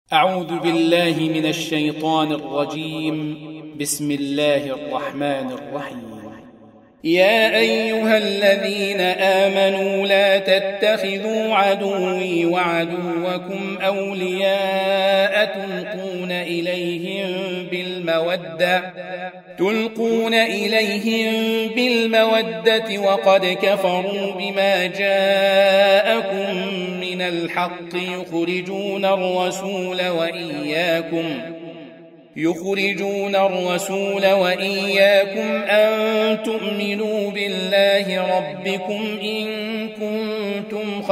أعوذ بالله من الشيطان الرجيم. بسم الله الرحمن الرحيم. يا أيها الذين آمنوا لا تتخذوا عدوي وعدوكم أولياء تلقون إليهم بالمودة وقد كفروا بما جاءكم من الحق يخرجون الرسول وإياكم أن تؤمنوا بالله ربكم إن كنتم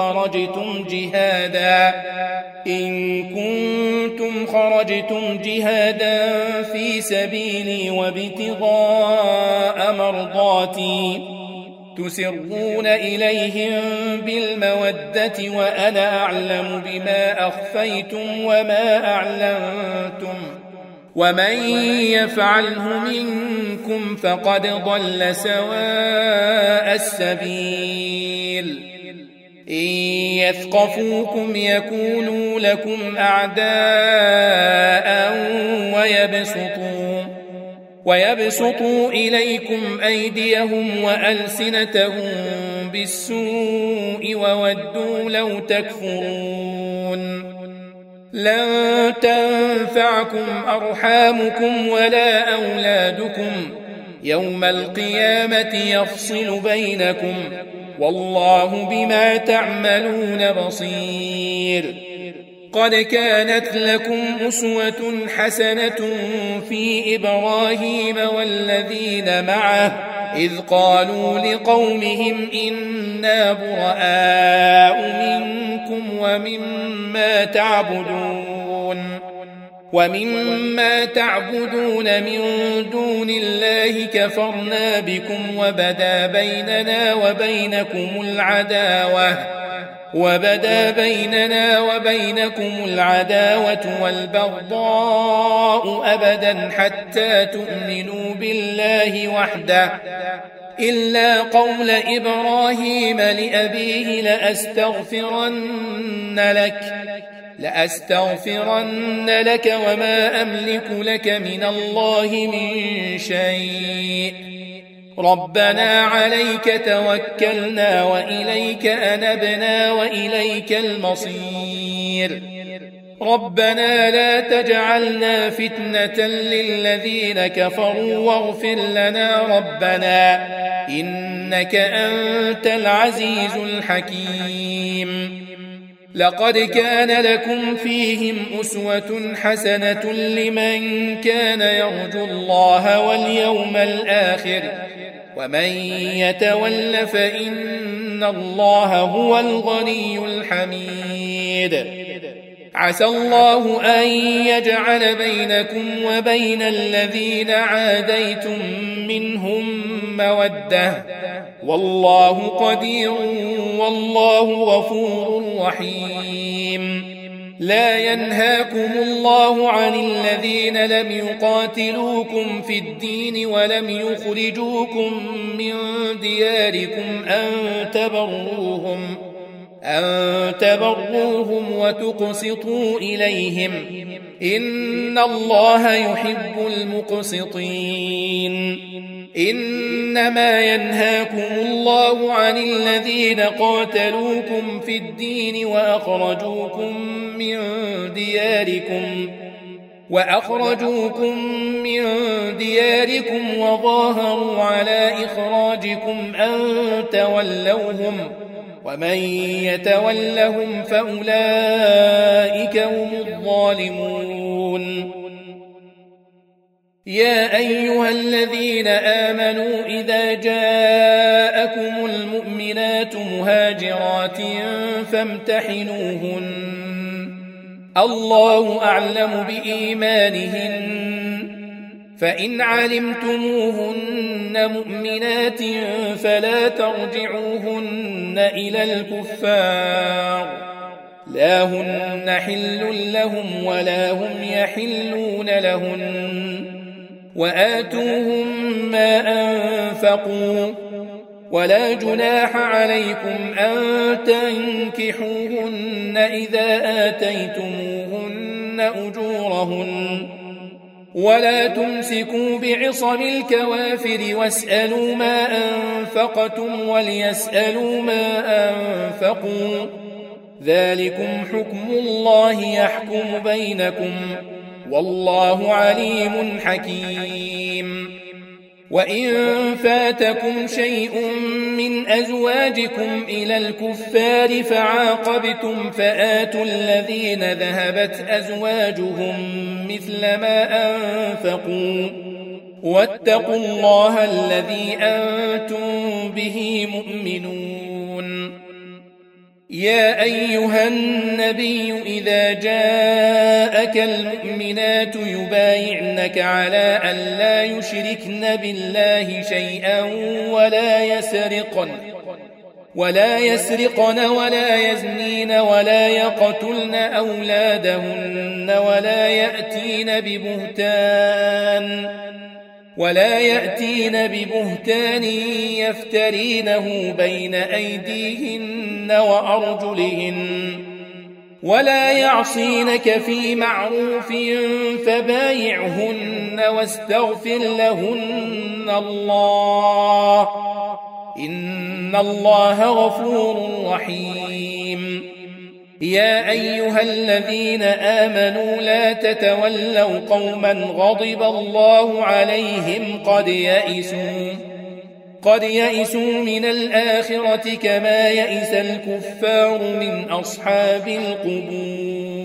خرجتم جهادا في سبيلي وابتغاء مرضاتي تسرون إليهم بالمودة وأنا أعلم بما أخفيتم وما أعلنتم ومن يفعله منكم فقد ضل سواء السبيل. إن يثقفوكم يكونوا لكم أعداء ويبسطوا إليكم أيديهم وألسنتهم بالسوء وودوا لو تكفرون. لن تنفعكم أرحامكم ولا أولادكم يوم القيامة يفصل بينكم والله بما تعملون بصير. قد كانت لكم أسوة حسنة في إبراهيم والذين معه إذ قالوا لقومهم إنا براء منكم ومما تعبدون من دون الله كفرنا بكم وبدا بيننا وبينكم العداوة والبغضاء أبدا حتى تؤمنوا بالله وحده إلا قول إبراهيم لأبيه لأستغفرن لك وما أملك لك من الله من شيء. ربنا عليك توكلنا وإليك أنبنا وإليك المصير. ربنا لا تجعلنا فتنة للذين كفروا واغفر لنا ربنا إنك أنت العزيز الحكيم. لقد كان لكم فيهم أسوة حسنة لمن كان يرجو الله واليوم الآخر ومن يتول فإن الله هو الغني الحميد. عسى الله أن يجعل بينكم وبين الذين عاديتم منهم مودة والله قدير والله غفور رحيم. لا ينهاكم الله عن الذين لم يقاتلوكم في الدين ولم يخرجوكم من دياركم أن تبروهم وتقسطوا إليهم إن الله يحب المقسطين. إنما ينهاكم الله عن الذين قاتلوكم في الدين وأخرجوكم من دياركم وظاهروا على إخراجكم أن تولوهم ومن يتولهم فأولئك هم الظالمون. يا أيها الذين آمنوا إذا جاءكم المؤمنات مهاجرات فامتحنوهن الله أعلم بإيمانهن فإن علمتموهن مؤمنات فلا ترجعوهن إلى الكفار لا هن حل لهم ولا هم يحلون لهن وآتوهم ما أنفقوا ولا جناح عليكم أن تنكحوهن إذا آتيتموهن أجورهن ولا تمسكوا بعصم الكوافر واسألوا ما أنفقتم وليسألوا ما أنفقوا ذلكم حكم الله يحكم بينكم والله عليم حكيم وإن فاتكم شيء من أزواجكم إلى الكفار فعاقبتم فآتوا الذين ذهبت أزواجهم مثل ما أنفقوا واتقوا الله الذي أنتم به مؤمنون يا أيها النبي إذا جاءك المؤمنات يبايعنك على أن لا يشركن بالله شيئا ولا يسرقن ولا يزنين ولا يقتلن أولادهن ولا يأتين ببهتان يفترينه بين أيديهن وأرجلهن ولا يعصينك في معروف فبايعهن واستغفر لهن الله إن الله غفور رحيم يا أيها الذين آمنوا لا تتولوا قوما غضب الله عليهم قد يئسوا من الآخرة كما يئس الكفار من أصحاب القبور